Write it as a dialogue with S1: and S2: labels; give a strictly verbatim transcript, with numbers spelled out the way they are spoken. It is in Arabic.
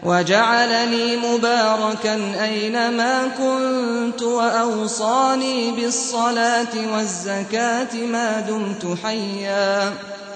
S1: وجعلني مباركا أينما كنت وأوصاني بالصلاة والزكاة ما دمت حيا